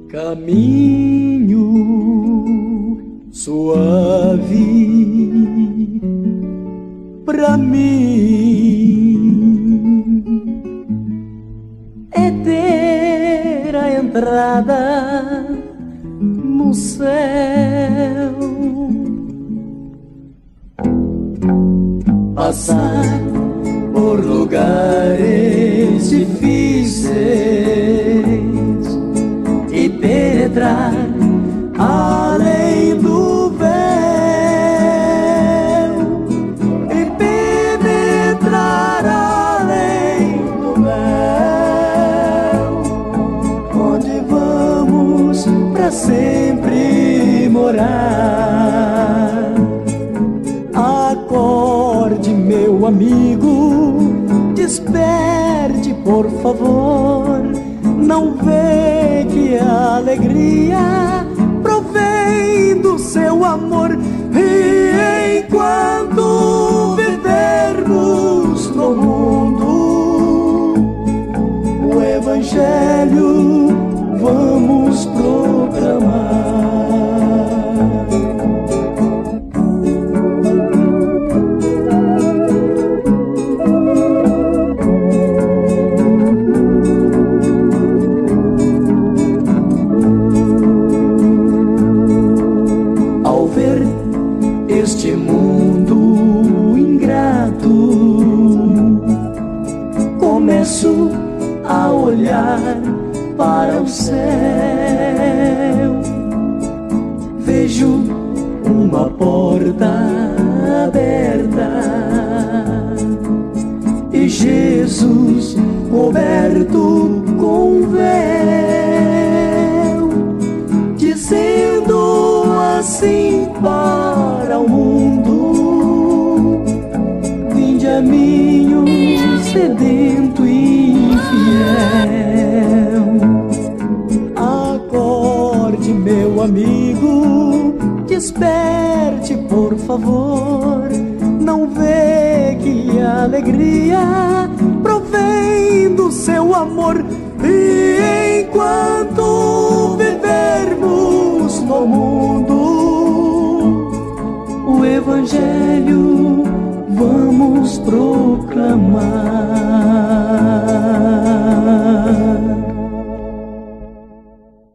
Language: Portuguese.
Caminho suave pra mim é ter a entrada no céu. Passar por lugares difíceis e penetrar além do véu, e penetrar além do véu, onde vamos pra sempre morar. Acorde, meu amigo, desperte, por favor. Não vê que a alegria provém do seu amor? E enquanto vivermos no mundo, o Evangelho vamos proclamar. Este mundo ingrato, começo a olhar para o céu. Vejo uma porta aberta e Jesus coberto com véu, dizendo assim para o mundo: vinde a mim, sedento e infiel. Acorde, meu amigo, desperte, por favor. Não vê que a alegria provém do seu amor? E enquanto vivermos no mundo, o Evangelho vamos proclamar.